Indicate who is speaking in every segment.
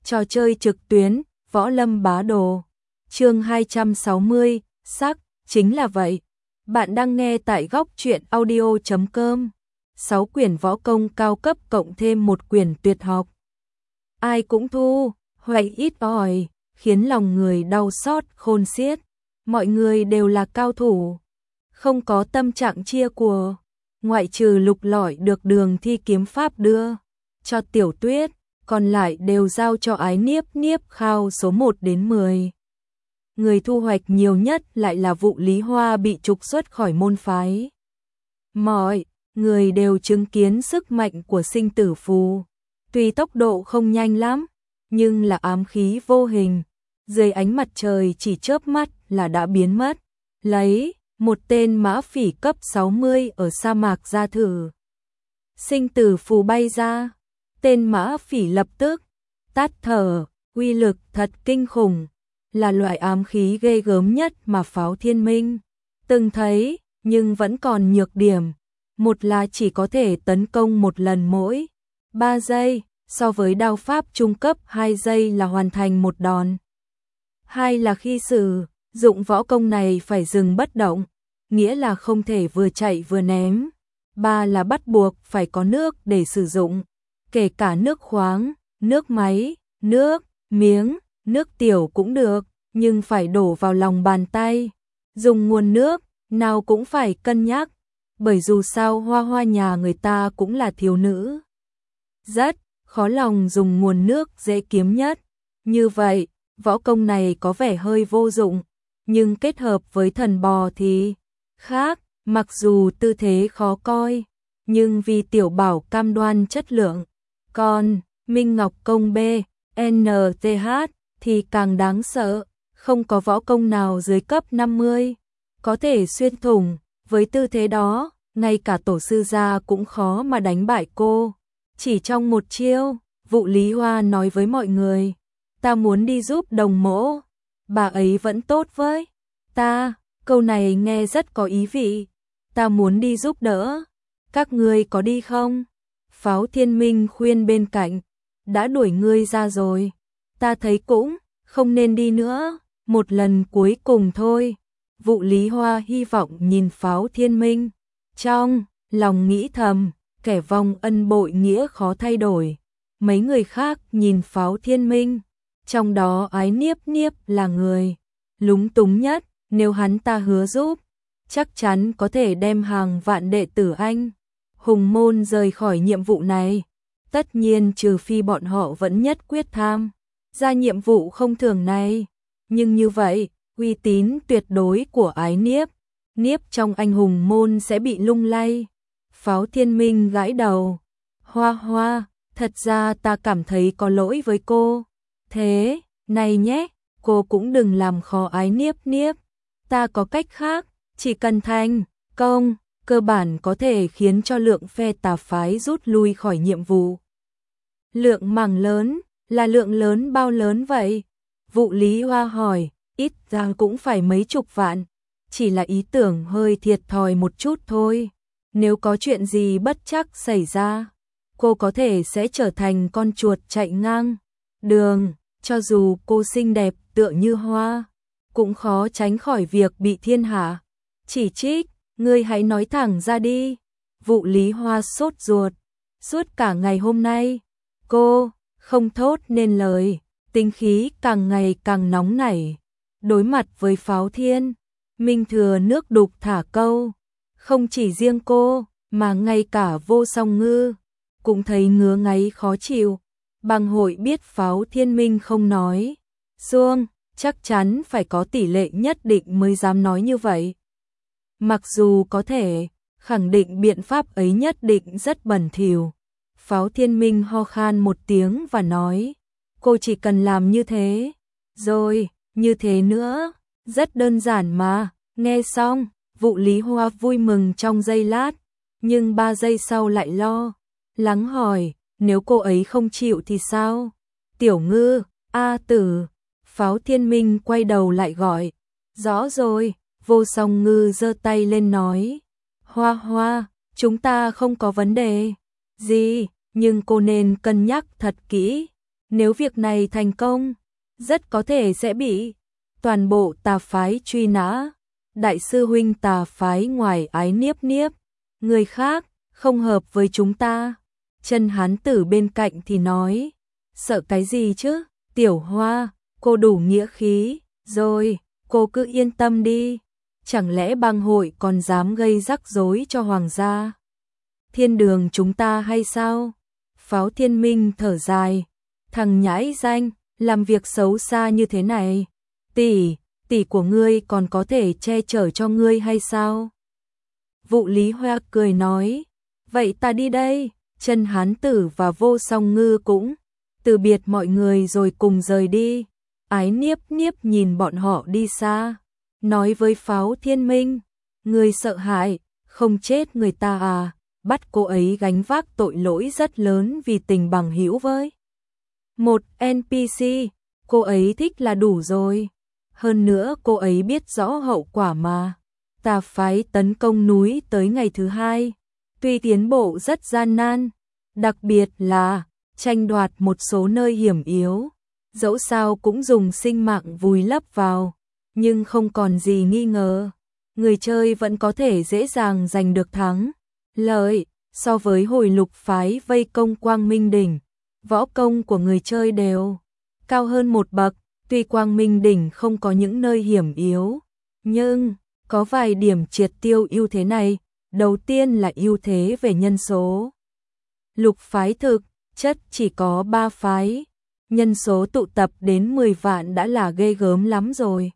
Speaker 1: Trò chơi trực tuyến, Võ Lâm Bá Đồ. Chương 260, sắc, chính là vậy. Bạn đang nghe tại góc truyện audio.com. 6 quyển võ công cao cấp cộng thêm một quyển tuyệt học. Ai cũng thu, hoài ít ỏi, khiến lòng người đau xót khôn xiết. Mọi người đều là cao thủ, không có tâm trạng chia của. Ngoại trừ Lục Lọi được Đường Thi kiếm pháp đưa cho Tiểu Tuyết, còn lại đều giao cho Ái Niếp Niếp khao số 1 đến 10. Người thu hoạch nhiều nhất lại là Vụ Lý Hoa bị trục xuất khỏi môn phái. Mọi người đều chứng kiến sức mạnh của sinh tử phù. Tuy tốc độ không nhanh lắm, nhưng là ám khí vô hình. Dưới ánh mặt trời chỉ chớp mắt là đã biến mất. Lấy một tên mã phỉ cấp 60 ở sa mạc ra thử. Sinh tử phù bay ra. Tên mã phỉ lập tức tắt thở, uy lực thật kinh khủng, là loại ám khí ghê gớm nhất mà Pháo Thiên Minh từng thấy, nhưng vẫn còn nhược điểm. Một là chỉ có thể tấn công một lần mỗi 3 giây, so với đao pháp trung cấp 2 giây là hoàn thành một đòn. Hai là khi sử dụng võ công này phải dừng bất động, nghĩa là không thể vừa chạy vừa ném. Ba là bắt buộc phải có nước để sử dụng, kể cả nước khoáng, nước máy, nước miếng, nước tiểu cũng được, nhưng phải đổ vào lòng bàn tay. Dùng nguồn nước nào cũng phải cân nhắc, bởi dù sao Hoa Hoa nhà người ta cũng là thiếu nữ. Rất khó lòng dùng nguồn nước dễ kiếm nhất. Như vậy, võ công này có vẻ hơi vô dụng, nhưng kết hợp với thần bò thì khác. Mặc dù tư thế khó coi, nhưng vì Tiểu Bảo cam đoan chất lượng, còn Minh Ngọc công B, NTH thì càng đáng sợ. Không có võ công nào dưới cấp 50 có thể xuyên thủng. Với tư thế đó, ngay cả tổ sư gia cũng khó mà đánh bại cô. Chỉ trong một chiêu, Vụ Lý Hoa nói với mọi người, ta muốn đi giúp Đồng Mỗ, bà ấy vẫn tốt với ta. Câu này nghe rất có ý vị. Ta muốn đi giúp đỡ, các ngươi có đi không? Pháo Thiên Minh khuyên bên cạnh, đã đuổi ngươi ra rồi, ta thấy cũng không nên đi nữa, một lần cuối cùng thôi. Vụ Lý Hoa hy vọng nhìn Pháo Thiên Minh, trong lòng nghĩ thầm, kẻ vong ân bội nghĩa khó thay đổi. Mấy người khác nhìn Pháo Thiên Minh, trong đó Ái Niếp Niếp là người lúng túng nhất. Nếu hắn ta hứa giúp, chắc chắn có thể đem hàng vạn đệ tử Anh Hùng môn rời khỏi nhiệm vụ này. Tất nhiên trừ phi bọn họ vẫn nhất quyết tham gia nhiệm vụ không thường này. Nhưng như vậy, uy tín tuyệt đối của Ái Niếp Niếp trong Anh Hùng môn sẽ bị lung lay. Pháo Thiên Minh gãi đầu. Hoa Hoa, thật ra ta cảm thấy có lỗi với cô. Thế này nhé, cô cũng đừng làm khó Ái Niếp Niếp. Ta có cách khác, chỉ cần thành công, cơ bản có thể khiến cho lượng phe tà phái rút lui khỏi nhiệm vụ. Lượng mảng lớn, là lượng lớn bao lớn vậy? Vụ Lý Hoa hỏi, ít ra cũng phải mấy chục vạn, chỉ là ý tưởng hơi thiệt thòi một chút thôi. Nếu có chuyện gì bất trắc xảy ra, cô có thể sẽ trở thành con chuột chạy ngang đường, cho dù cô xinh đẹp tựa như hoa, cũng khó tránh khỏi việc bị thiên hạ chỉ trích. Ngươi hãy nói thẳng ra đi. Vụ Lý Hoa sốt ruột. Suốt cả ngày hôm nay, cô không thốt nên lời, tính khí càng ngày càng nóng nảy. Đối mặt với Pháo Thiên Minh thừa nước đục thả câu, không chỉ riêng cô, mà ngay cả Vô Song Ngư cũng thấy ngứa ngáy khó chịu. Bang hội biết Pháo Thiên Minh không nói xuông, chắc chắn phải có tỷ lệ nhất định mới dám nói như vậy. Mặc dù có thể khẳng định biện pháp ấy nhất định rất bẩn thỉu. Pháo Thiên Minh ho khan một tiếng và nói, cô chỉ cần làm như thế, rồi, như thế nữa, rất đơn giản mà. Nghe xong, Vụ Lý Hoa vui mừng trong giây lát, nhưng 3 giây sau lại lo lắng hỏi, nếu cô ấy không chịu thì sao? Tiểu Ngư, A Tử. Pháo Thiên Minh quay đầu lại gọi, rõ rồi. Vô Song Ngư giơ tay lên nói, Hoa Hoa, chúng ta không có vấn đề gì, nhưng cô nên cân nhắc thật kỹ. Nếu việc này thành công, rất có thể sẽ bị toàn bộ tà phái truy nã. Đại sư huynh tà phái ngoài ái niếp niếp, người khác không hợp với chúng ta. Chân hán tử bên cạnh thì nói, sợ cái gì chứ, Tiểu Hoa, cô đủ nghĩa khí, rồi, cô cứ yên tâm đi. Chẳng lẽ bang hội còn dám gây rắc rối cho hoàng gia Thiên Đường chúng ta hay sao? Pháo Thiên Minh thở dài, thằng nhãi danh, làm việc xấu xa như thế này, tỷ của ngươi còn có thể che chở cho ngươi hay sao? Vụ Lý Hoa cười nói, vậy ta đi đây. Chân hán tử và Vô Song Ngư cũng từ biệt mọi người rồi cùng rời đi. Ái niếp niếp nhìn bọn họ đi xa, nói với Pháo Thiên Minh, ngươi sợ hãi, không chết người ta à, bắt cô ấy gánh vác tội lỗi rất lớn vì tình bằng hữu với một NPC, cô ấy thích là đủ rồi. Hơn nữa cô ấy biết rõ hậu quả mà. Tà phái tấn công núi tới ngày thứ 2, tuy tiến bộ rất gian nan, đặc biệt là tranh đoạt một số nơi hiểm yếu, dẫu sao cũng dùng sinh mạng vùi lấp vào, nhưng không còn gì nghi ngờ, người chơi vẫn có thể dễ dàng giành được thắng lợi. So với hồi Lục phái vây công Quang Minh đỉnh, võ công của người chơi đều cao hơn một bậc. Tuy Quang Minh đỉnh không có những nơi hiểm yếu, nhưng có vài điểm triệt tiêu ưu thế này. Đầu tiên là ưu thế về nhân số. Lục phái thực chất chỉ có 3 phái, nhân số tụ tập đến 10 vạn đã là ghê gớm lắm rồi.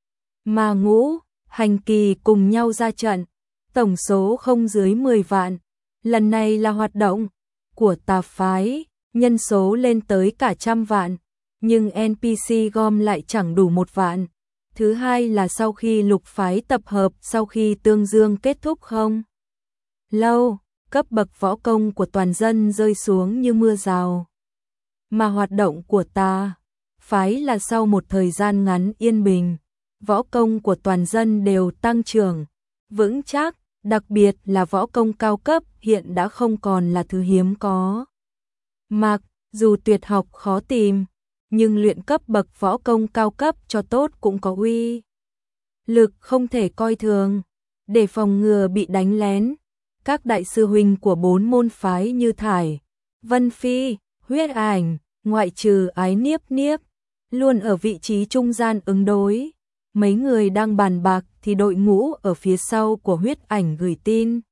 Speaker 1: Mà Ngũ, Hành Kỳ cùng nhau ra trận, tổng số không dưới 10 vạn. Lần này là hoạt động của tà phái, nhân số lên tới cả 100 vạn, nhưng NPC gom lại chẳng đủ 1 vạn. Thứ hai là sau khi lục phái tập hợp, sau khi tương dương kết thúc không lâu, cấp bậc võ công của toàn dân rơi xuống như mưa rào. Mà hoạt động của tà phái là sau một thời gian ngắn yên bình, võ công của toàn dân đều tăng trưởng, vững chắc, đặc biệt là võ công cao cấp hiện đã không còn là thứ hiếm có. Mặc dù tuyệt học khó tìm, nhưng luyện cấp bậc võ công cao cấp cho tốt cũng có uy lực không thể coi thường. Để phòng ngừa bị đánh lén, các đại sư huynh của 4 môn phái như Thải, Vân Phi, Huyết Ảnh, ngoại trừ Ái Niếp Niếp, luôn ở vị trí trung gian ứng đối. Mấy người đang bàn bạc thì đội ngũ ở phía sau của Huyết Ảnh gửi tin.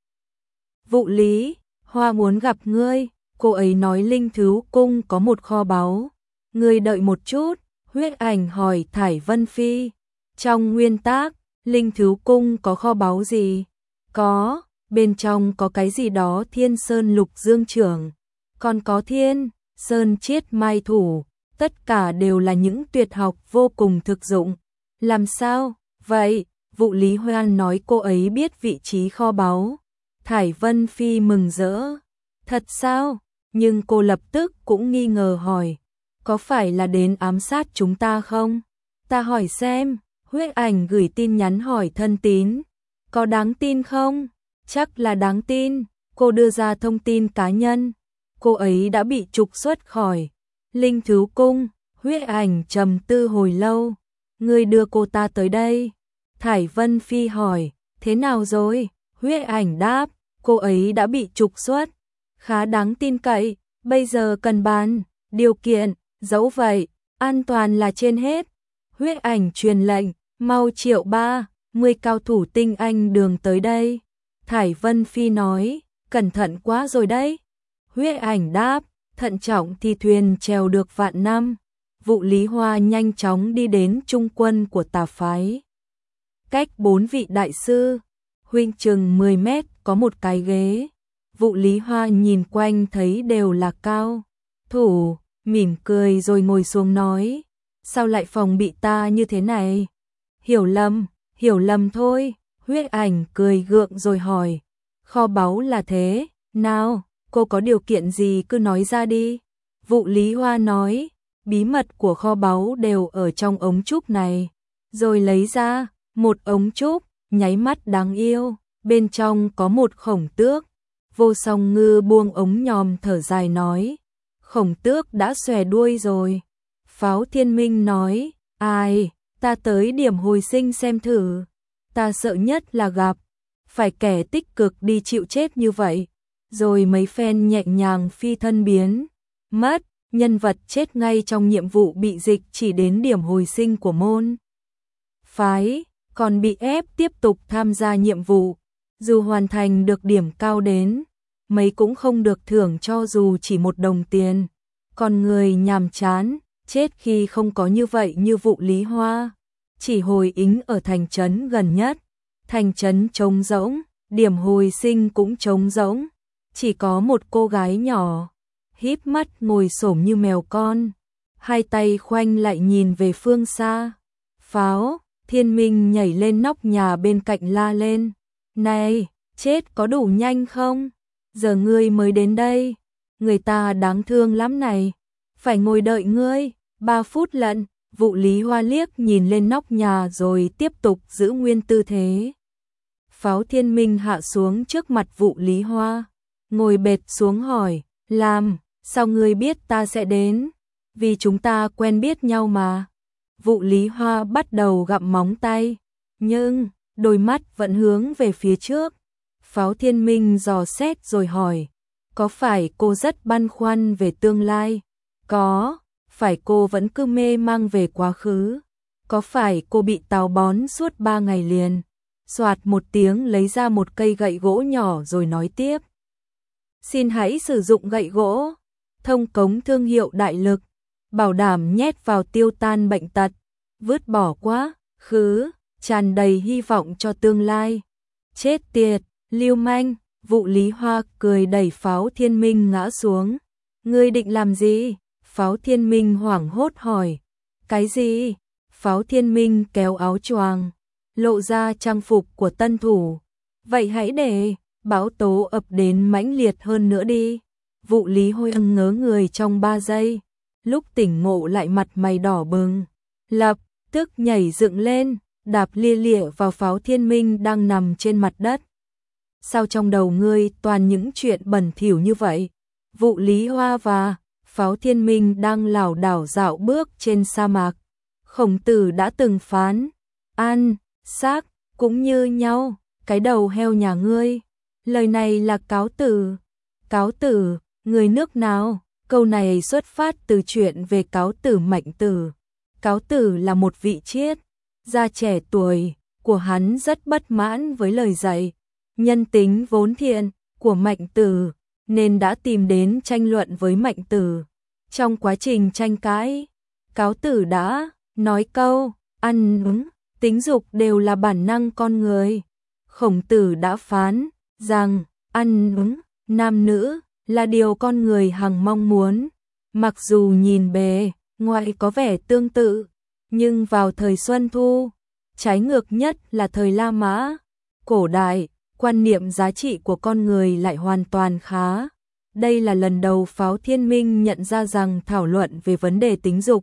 Speaker 1: Vụ Lý, Hoa muốn gặp ngươi, cô ấy nói Linh Thứu Cung có một kho báu. Ngươi đợi một chút, Huyết Ảnh hỏi Thải Vân Phi. Trong nguyên tắc, Linh Thứu Cung có kho báu gì? Có, bên trong có cái gì đó Thiên Sơn Lục Dương Trưởng, còn có Thiên Sơn Chiết Mai Thủ, tất cả đều là những tuyệt học vô cùng thực dụng. Làm sao? Vậy, Vụ Lý Hoan nói cô ấy biết vị trí kho báu. Thải Vân Phi mừng rỡ. Thật sao? Nhưng cô lập tức cũng nghi ngờ hỏi, có phải là đến ám sát chúng ta không? Ta hỏi xem. Huyết Ảnh gửi tin nhắn hỏi thân tín, có đáng tin không? Chắc là đáng tin. Cô đưa ra thông tin cá nhân, cô ấy đã bị trục xuất khỏi Linh Thứu Cung. Huyết Ảnh trầm tư hồi lâu, ngươi đưa cô ta tới đây. Thải Vân Phi hỏi, thế nào rồi? Huyết Ảnh đáp, cô ấy đã bị trục xuất, khá đáng tin cậy, bây giờ cần bàn điều kiện, dẫu vậy, an toàn là trên hết. Huyết Ảnh truyền lệnh, mau triệu 30 cao thủ tinh anh đường tới đây. Thải Vân Phi nói, cẩn thận quá rồi đấy. Huyết Ảnh đáp, thận trọng thì thuyền trèo được vạn năm. Vụ Lý Hoa nhanh chóng đi đến trung quân của tà phái. Cách 4 vị đại sư, huynh chừng 10 mét có một cái ghế. Vụ Lý Hoa nhìn quanh thấy đều là cao thủ, mỉm cười rồi ngồi xuống nói, sao lại phòng bị ta như thế này? Hiểu lầm thôi. Huyết Ảnh cười gượng rồi hỏi, kho báu là thế nào, cô có điều kiện gì cứ nói ra đi. Vụ Lý Hoa nói, bí mật của kho báu đều ở trong ống trúc này, rồi lấy ra một ống trúc, nháy mắt đáng yêu, bên trong có một khổng tước. Vô Song Ngư buông ống nhòm thở dài nói, Khổng Tước đã xòe đuôi rồi. Pháo Thiên Minh nói, ai, ta tới điểm hồi sinh xem thử. Ta sợ nhất là gặp phải kẻ tích cực đi chịu chết như vậy. Rồi mấy phen nhẹ nhàng phi thân biến mất, nhân vật chết ngay trong nhiệm vụ bị dịch chỉ đến điểm hồi sinh của môn phái, còn bị ép tiếp tục tham gia nhiệm vụ. Dù hoàn thành được điểm cao đến mấy cũng không được thưởng cho dù chỉ 1 đồng tiền. Còn người nhàm chán, chết khi không có như vậy như vụ Lý Hoa, chỉ hồi ính ở thành trấn gần nhất. Thành trấn trống rỗng, điểm hồi sinh cũng trống rỗng, chỉ có một cô gái nhỏ, híp mắt ngồi xổm như mèo con, hai tay khoanh lại nhìn về phương xa. Pháo Thiên Minh nhảy lên nóc nhà bên cạnh la lên, này, chết có đủ nhanh không? Giờ ngươi mới đến đây, người ta đáng thương lắm này, phải ngồi đợi ngươi 3 phút lận. Vụ Lý Hoa liếc nhìn lên nóc nhà rồi tiếp tục giữ nguyên tư thế. Pháo Thiên Minh hạ xuống trước mặt vụ Lý Hoa, ngồi bệt xuống hỏi, sao ngươi biết ta sẽ đến? Vì chúng ta quen biết nhau mà. Vụ Lý Hoa bắt đầu gặm móng tay, nhưng đôi mắt vẫn hướng về phía trước. Pháo Thiên Minh dò xét rồi hỏi, có phải cô rất băn khoăn về tương lai? Có. Phải cô vẫn cứ mê mang về quá khứ? Có phải cô bị táo bón suốt 3 ngày liền? Soạt một tiếng lấy ra một cây gậy gỗ nhỏ rồi nói tiếp. Xin hãy sử dụng gậy gỗ, thông cống thương hiệu đại lực, bảo đảm nhét vào tiêu tan bệnh tật, vứt bỏ quá khứ, tràn đầy hy vọng cho tương lai. Chết tiệt, lưu manh, vụ Lý Hoa cười đẩy Pháo Thiên Minh ngã xuống. Ngươi định làm gì? Pháo Thiên Minh hoảng hốt hỏi. Cái gì? Pháo Thiên Minh kéo áo choàng, lộ ra trang phục của tân thủ. Vậy hãy để bão tố ập đến mãnh liệt hơn nữa đi. Vụ Lý Hoa ngớ người trong 3 giây, lúc tỉnh ngộ lại mặt mày đỏ bừng, lập tức nhảy dựng lên, đạp lia lịa vào Pháo Thiên Minh đang nằm trên mặt đất. Sao trong đầu ngươi toàn những chuyện bẩn thỉu như vậy? Vụ Lý Hoa và Pháo Thiên Minh đang lảo đảo dạo bước trên sa mạc. Khổng Tử đã từng phán, ăn, xác, cũng như nhau, cái đầu heo nhà ngươi. Lời này là cáo tử. Cáo tử, người nước nào? Câu này xuất phát từ chuyện về cáo tử Mạnh Tử. Cáo tử là một vị triết gia trẻ tuổi, của hắn rất bất mãn với lời dạy nhân tính vốn thiện của Mạnh Tử, nên đã tìm đến tranh luận với Mạnh Tử. Trong quá trình tranh cãi, cáo tử đã nói câu, ăn uống, tính dục đều là bản năng con người. Khổng Tử đã phán rằng, ăn uống, nam nữ, là điều con người hằng mong muốn. Mặc dù nhìn bề ngoài có vẻ tương tự, nhưng vào thời Xuân Thu, trái ngược nhất là thời La Mã, cổ đại, quan niệm giá trị của con người lại hoàn toàn khá. Đây là lần đầu Pháo Thiên Minh nhận ra rằng thảo luận về vấn đề tính dục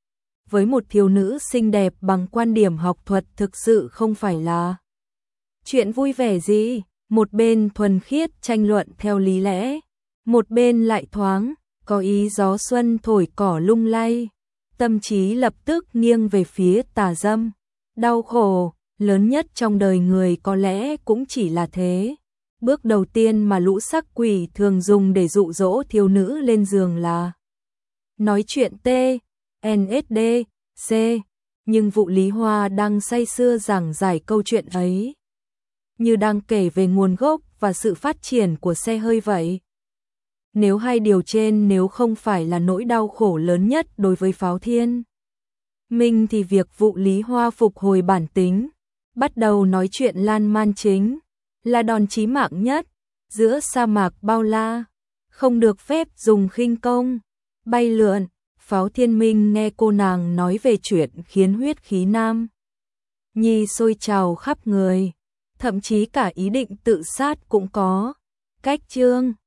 Speaker 1: với một thiếu nữ xinh đẹp bằng quan điểm học thuật thực sự không phải là chuyện vui vẻ gì. Một bên thuần khiết tranh luận theo lý lẽ, một bên lại thoáng có ý gió xuân thổi cỏ lung lay, tâm trí lập tức nghiêng về phía tà dâm. Đau khổ lớn nhất trong đời người có lẽ cũng chỉ là thế. Bước đầu tiên mà lũ sắc quỷ thường dùng để dụ dỗ thiếu nữ lên giường là nói chuyện TNSD, C. Nhưng vụ Lý Hoa đang say sưa giảng giải câu chuyện ấy, như đang kể về nguồn gốc và sự phát triển của xe hơi vậy. Nếu hai điều trên nếu không phải là nỗi đau khổ lớn nhất đối với Pháo Thiên Minh thì việc vụ Lý Hoa phục hồi bản tính, bắt đầu nói chuyện lan man chính là đòn chí mạng nhất. Giữa sa mạc bao la, không được phép dùng khinh công, bay lượn. Pháo Thiên Minh nghe cô nàng nói về chuyện khiến huyết khí nam nhi sôi trào khắp người, thậm chí cả ý định tự sát cũng có. Cách chương